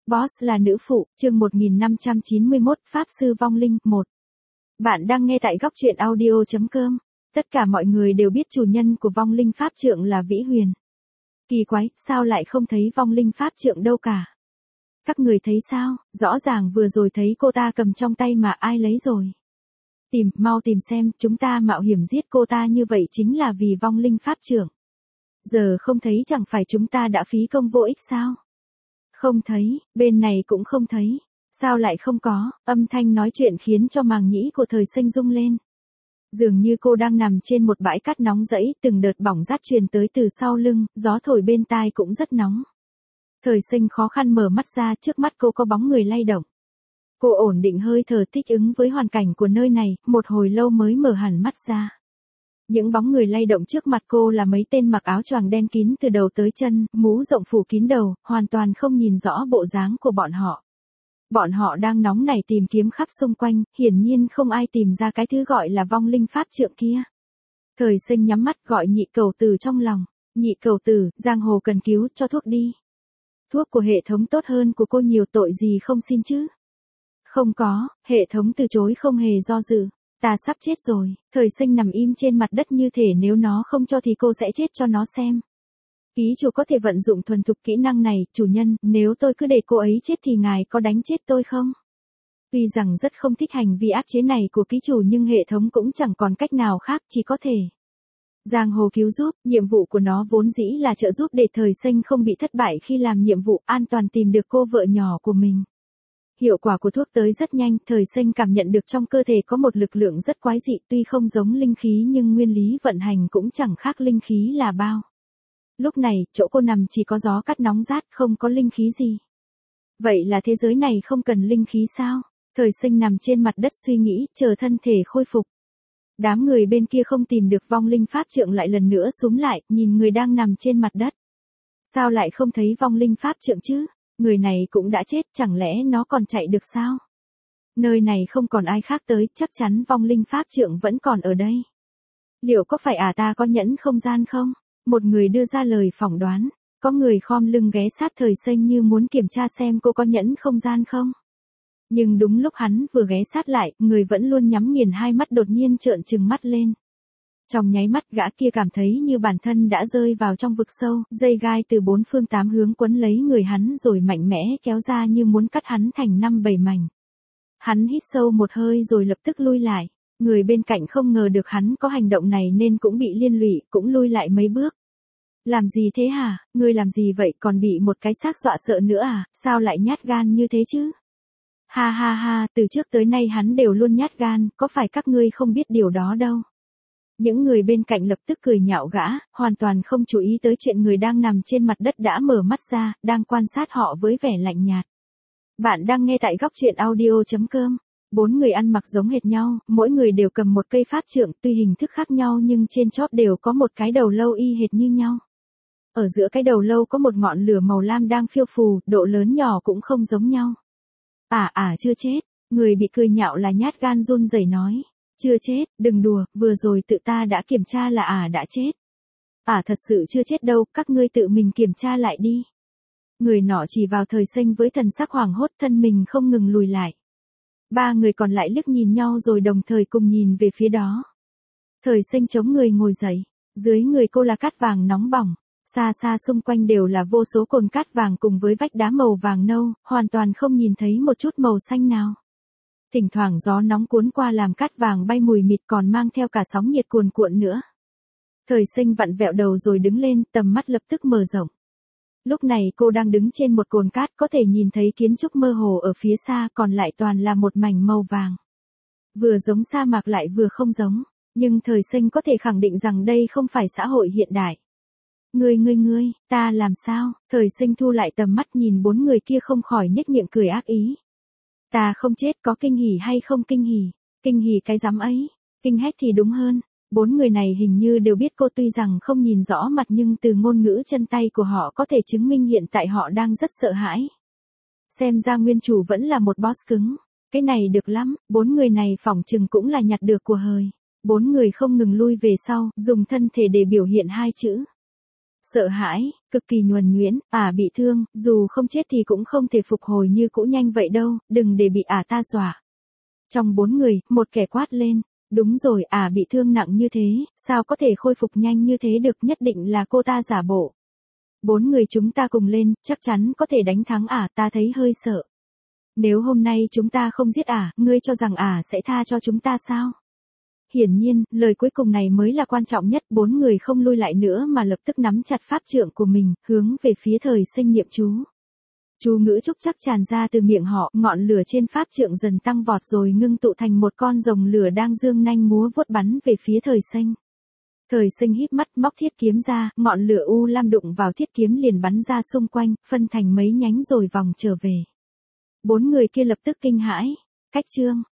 Boss là nữ phụ, chương 1591, Pháp sư vong linh, 1. Bạn đang nghe tại góc truyện audio.com. Tất cả mọi người đều biết chủ nhân của vong linh pháp trượng là Vĩ Huyền. Kỳ quái, sao lại không thấy vong linh pháp trượng đâu cả? Các người thấy sao? Rõ ràng vừa rồi thấy cô ta cầm trong tay mà ai lấy rồi. Mau tìm xem, chúng ta mạo hiểm giết cô ta như vậy chính là vì vong linh pháp trượng. Giờ không thấy chẳng phải chúng ta đã phí công vô ích sao? Không thấy, bên này cũng không thấy. Sao lại không có? Âm thanh nói chuyện khiến cho màng nhĩ của Thời Sinh rung lên. Dường như cô đang nằm trên một bãi cát nóng rẫy, từng đợt bỏng rát truyền tới từ sau lưng, gió thổi bên tai cũng rất nóng. Thời Sinh khó khăn mở mắt ra, trước mắt cô có bóng người lay động. Cô ổn định hơi thở thích ứng với hoàn cảnh của nơi này, một hồi lâu mới mở hẳn mắt ra. Những bóng người lay động trước mặt cô là mấy tên mặc áo choàng đen kín từ đầu tới chân, mũ rộng phủ kín đầu, hoàn toàn không nhìn rõ bộ dáng của bọn họ. Bọn họ đang nóng nảy tìm kiếm khắp xung quanh, hiển nhiên không ai tìm ra cái thứ gọi là vong linh pháp trượng kia. Thời Sinh nhắm mắt gọi Nhị Cẩu Tử trong lòng. Nhị Cẩu Tử, giang hồ cần cứu, cho thuốc đi. Thuốc của hệ thống tốt hơn của cô nhiều, tội gì không xin chứ? Không có, hệ thống từ chối không hề do dự. Ta sắp chết rồi. Thời Sinh nằm im trên mặt đất như thể nếu nó không cho thì cô sẽ chết cho nó xem. Ký chủ có thể vận dụng thuần thục kỹ năng này, chủ nhân, nếu tôi cứ để cô ấy chết thì ngài có đánh chết tôi không? Tuy rằng rất không thích hành vi áp chế này của ký chủ nhưng hệ thống cũng chẳng còn cách nào khác, chỉ có thể giang hồ cứu giúp. Nhiệm vụ của nó vốn dĩ là trợ giúp để Thời Sinh không bị thất bại khi làm nhiệm vụ, an toàn tìm được cô vợ nhỏ của mình. Hiệu quả của thuốc tới rất nhanh, Thời Sinh cảm nhận được trong cơ thể có một lực lượng rất quái dị, tuy không giống linh khí nhưng nguyên lý vận hành cũng chẳng khác linh khí là bao. Lúc này, chỗ cô nằm chỉ có gió cát nóng rát, không có linh khí gì. Vậy là thế giới này không cần linh khí sao? Thời Sinh nằm trên mặt đất suy nghĩ, chờ thân thể khôi phục. Đám người bên kia không tìm được vong linh pháp trượng lại lần nữa xúm lại, nhìn người đang nằm trên mặt đất. Sao lại không thấy vong linh pháp trượng chứ? Người này cũng đã chết, chẳng lẽ nó còn chạy được sao? Nơi này không còn ai khác tới, chắc chắn vong linh pháp trượng vẫn còn ở đây. Liệu có phải ta có nhẫn không gian không? Một người đưa ra lời phỏng đoán. Có người khom lưng ghé sát Thời Sinh như muốn kiểm tra xem cô có nhẫn không gian không. Nhưng đúng lúc hắn vừa ghé sát lại, người vẫn luôn nhắm nghiền hai mắt đột nhiên trợn trừng mắt lên. Trong nháy mắt gã kia cảm thấy như bản thân đã rơi vào trong vực sâu, dây gai từ bốn phương tám hướng quấn lấy người hắn rồi mạnh mẽ kéo ra như muốn cắt hắn thành 5-7 mảnh. Hắn hít sâu một hơi rồi lập tức lui lại. Người bên cạnh không ngờ được hắn có hành động này nên cũng bị liên lụy, cũng lui lại mấy bước. Làm gì thế hả? Ngươi làm gì vậy, còn bị một cái xác dọa sợ nữa à? Sao lại nhát gan như thế chứ? Ha ha ha, từ trước tới nay hắn đều luôn nhát gan, có phải các ngươi không biết điều đó đâu. Những người bên cạnh lập tức cười nhạo gã, hoàn toàn không chú ý tới chuyện người đang nằm trên mặt đất đã mở mắt ra, đang quan sát họ với vẻ lạnh nhạt. Bạn đang nghe tại góc truyện audio.com. 4 người ăn mặc giống hệt nhau, mỗi người đều cầm một cây pháp trượng, tuy hình thức khác nhau nhưng trên chóp đều có một cái đầu lâu y hệt như nhau. Ở giữa cái đầu lâu có một ngọn lửa màu lam đang phiêu phù, độ lớn nhỏ cũng không giống nhau. Chưa chết. Người bị cười nhạo là nhát gan run rẩy nói. Chưa chết, đừng đùa, vừa rồi tự ta đã kiểm tra là đã chết. Thật sự chưa chết đâu, các ngươi tự mình kiểm tra lại đi. Người nọ chỉ vào Thời Sinh với thần sắc hoảng hốt, thân mình không ngừng lùi lại. 3 người còn lại liếc nhìn nhau rồi đồng thời cùng nhìn về phía đó. Thời Sinh chống người ngồi dậy, dưới người cô là cát vàng nóng bỏng, xa xa xung quanh đều là vô số cồn cát vàng cùng với vách đá màu vàng nâu, hoàn toàn không nhìn thấy một chút màu xanh nào. Thỉnh thoảng gió nóng cuốn qua làm cát vàng bay mùi mịt còn mang theo cả sóng nhiệt cuồn cuộn nữa. Thời Sinh vặn vẹo đầu rồi đứng lên, tầm mắt lập tức mở rộng. Lúc này cô đang đứng trên một cồn cát, có thể nhìn thấy kiến trúc mơ hồ ở phía xa, còn lại toàn là một mảnh màu vàng. Vừa giống sa mạc lại vừa không giống, nhưng Thời Sinh có thể khẳng định rằng đây không phải xã hội hiện đại. Ngươi, ta làm sao? Thời Sinh thu lại tầm mắt nhìn 4 người kia không khỏi nhếch miệng cười ác ý. Ta không chết, có kinh hỉ hay không kinh hỉ? Kinh hỉ cái rắm ấy, kinh hét thì đúng hơn. 4 người này hình như đều biết cô, tuy rằng không nhìn rõ mặt nhưng từ ngôn ngữ chân tay của họ có thể chứng minh hiện tại họ đang rất sợ hãi. Xem ra nguyên chủ vẫn là một boss cứng. Cái này được lắm, 4 người này phỏng chừng cũng là nhặt được của hời. 4 người không ngừng lui về sau, dùng thân thể để biểu hiện hai chữ. sợ hãi, cực kỳ nhuần nhuyễn, bị thương, dù không chết thì cũng không thể phục hồi như cũ nhanh vậy đâu, đừng để bị ta dọa. Trong 4 người, một kẻ quát lên, đúng rồi, bị thương nặng như thế, sao có thể khôi phục nhanh như thế được, nhất định là cô ta giả bộ. 4 người chúng ta cùng lên, chắc chắn có thể đánh thắng ta thấy hơi sợ. Nếu hôm nay chúng ta không giết ngươi cho rằng sẽ tha cho chúng ta sao? Hiển nhiên, lời cuối cùng này mới là quan trọng nhất, 4 người không lui lại nữa mà lập tức nắm chặt pháp trượng của mình, hướng về phía Thời Sinh niệm chú. Chú ngữ trúc chắc tràn ra từ miệng họ, ngọn lửa trên pháp trượng dần tăng vọt rồi ngưng tụ thành một con rồng lửa đang dương nanh múa vuốt bắn về phía Thời Sinh. Thời Sinh híp mắt móc thiết kiếm ra, ngọn lửa u lam đụng vào thiết kiếm liền bắn ra xung quanh, phân thành mấy nhánh rồi vòng trở về. 4 người kia lập tức kinh hãi. Cách chương